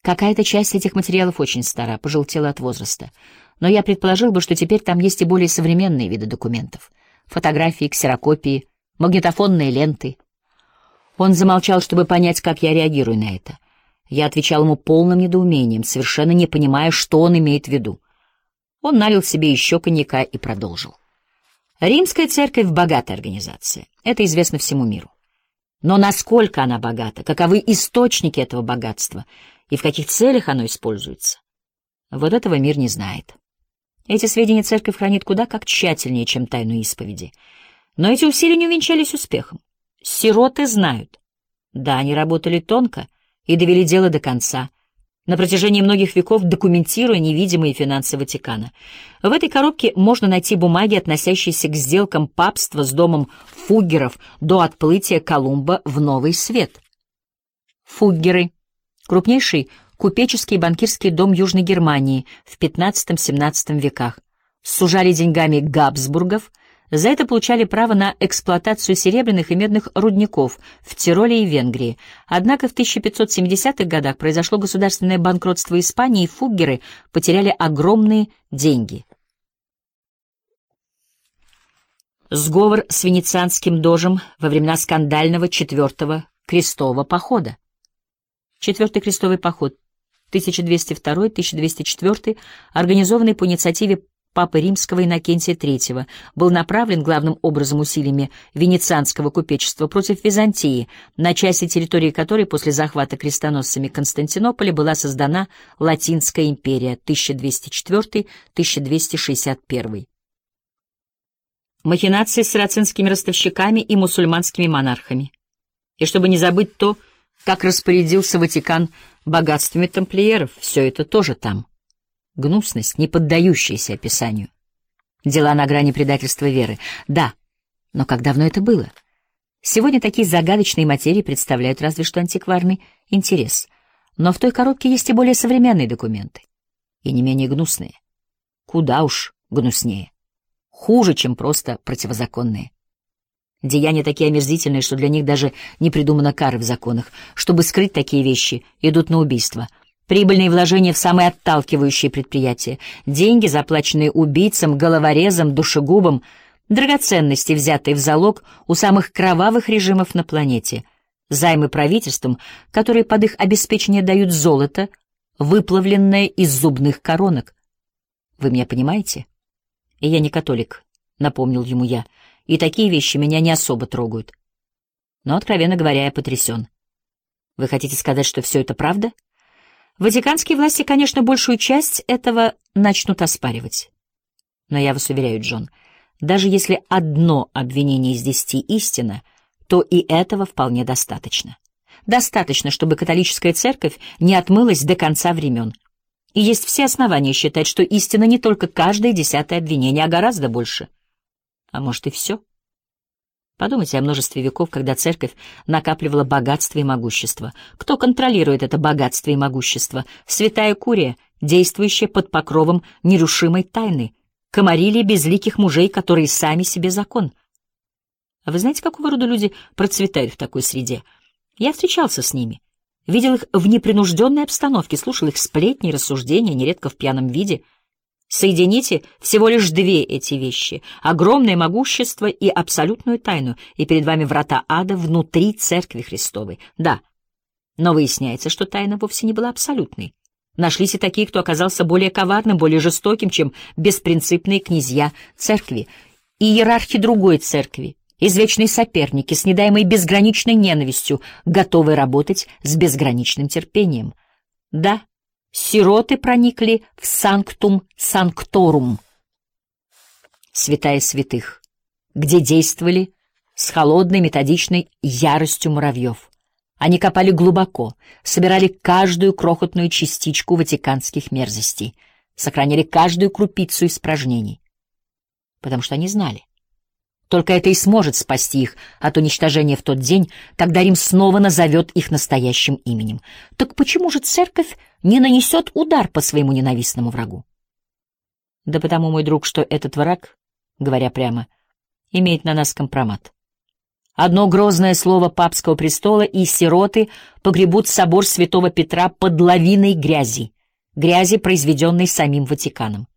Какая-то часть этих материалов очень стара, пожелтела от возраста. Но я предположил бы, что теперь там есть и более современные виды документов. Фотографии, ксерокопии, магнитофонные ленты. Он замолчал, чтобы понять, как я реагирую на это. Я отвечал ему полным недоумением, совершенно не понимая, что он имеет в виду. Он налил себе еще коньяка и продолжил. Римская церковь — богатая организация. Это известно всему миру. Но насколько она богата, каковы источники этого богатства и в каких целях оно используется, вот этого мир не знает. Эти сведения церковь хранит куда как тщательнее, чем тайну исповеди. Но эти усилия не увенчались успехом. Сироты знают. Да, они работали тонко и довели дело до конца, на протяжении многих веков документируя невидимые финансы Ватикана. В этой коробке можно найти бумаги, относящиеся к сделкам папства с домом Фуггеров до отплытия Колумба в Новый Свет. Фуггеры — крупнейший купеческий и банкирский дом Южной Германии в XV-XVII веках. Сужали деньгами Габсбургов, за это получали право на эксплуатацию серебряных и медных рудников в Тироле и Венгрии. Однако в 1570-х годах произошло государственное банкротство Испании, и фуггеры потеряли огромные деньги. Сговор с венецианским дожем во времена скандального Четвертого крестового похода. Четвертый крестовый поход 1202-1204, организованный по инициативе Папы Римского Иннокентия III, был направлен главным образом усилиями венецианского купечества против Византии, на части территории которой после захвата крестоносцами Константинополя была создана Латинская империя 1204-1261. Махинации с сарацинскими ростовщиками и мусульманскими монархами. И чтобы не забыть то, как распорядился Ватикан богатствами тамплиеров, все это тоже там. Гнусность, не поддающаяся описанию. Дела на грани предательства веры. Да, но как давно это было? Сегодня такие загадочные материи представляют разве что антикварный интерес. Но в той коробке есть и более современные документы. И не менее гнусные. Куда уж гнуснее. Хуже, чем просто противозаконные. Деяния такие омерзительные, что для них даже не придумано кары в законах. Чтобы скрыть такие вещи, идут на убийство. Прибыльные вложения в самые отталкивающие предприятия, деньги, заплаченные убийцам, головорезам, душегубам, драгоценности, взятые в залог у самых кровавых режимов на планете, займы правительствам, которые под их обеспечение дают золото, выплавленное из зубных коронок. Вы меня понимаете? И я не католик, напомнил ему я, и такие вещи меня не особо трогают. Но, откровенно говоря, я потрясен. Вы хотите сказать, что все это правда? Ватиканские власти, конечно, большую часть этого начнут оспаривать. Но я вас уверяю, Джон, даже если одно обвинение из 10 истина, то и этого вполне достаточно. Достаточно, чтобы католическая церковь не отмылась до конца времен. И есть все основания считать, что истина не только каждое 10-е обвинение, а гораздо больше. А может и все. Подумайте о множестве веков, когда церковь накапливала богатство и могущество. Кто контролирует это богатство и могущество? Святая Курия, действующая под покровом нерушимой тайны. Комарилия безликих мужей, которые сами себе закон. А вы знаете, какого рода люди процветают в такой среде? Я встречался с ними. Видел их в непринужденной обстановке, слушал их сплетни и рассуждения, нередко в пьяном виде. Соедините всего лишь две эти вещи — огромное могущество и абсолютную тайну, и перед вами врата ада внутри Церкви Христовой. Да, но выясняется, что тайна вовсе не была абсолютной. Нашлись и такие, кто оказался более коварным, более жестоким, чем беспринципные князья Церкви, и иерархи другой Церкви, извечные соперники, с недаемой безграничной ненавистью, готовые работать с безграничным терпением. Да, сироты проникли в санктум санкторум, святая святых, где действовали с холодной методичной яростью муравьев. Они копали глубоко, собирали каждую крохотную частичку ватиканских мерзостей, сохраняли каждую крупицу испражнений, потому что они знали. Только это и сможет спасти их от уничтожения в тот день, когда Рим снова назовет их настоящим именем. Так почему же церковь не нанесет удар по своему ненавистному врагу? Да потому, мой друг, что этот враг, говоря прямо, имеет на нас компромат. Одно грозное слово папского престола, и сироты погребут собор святого Петра под лавиной грязи, произведенной самим Ватиканом.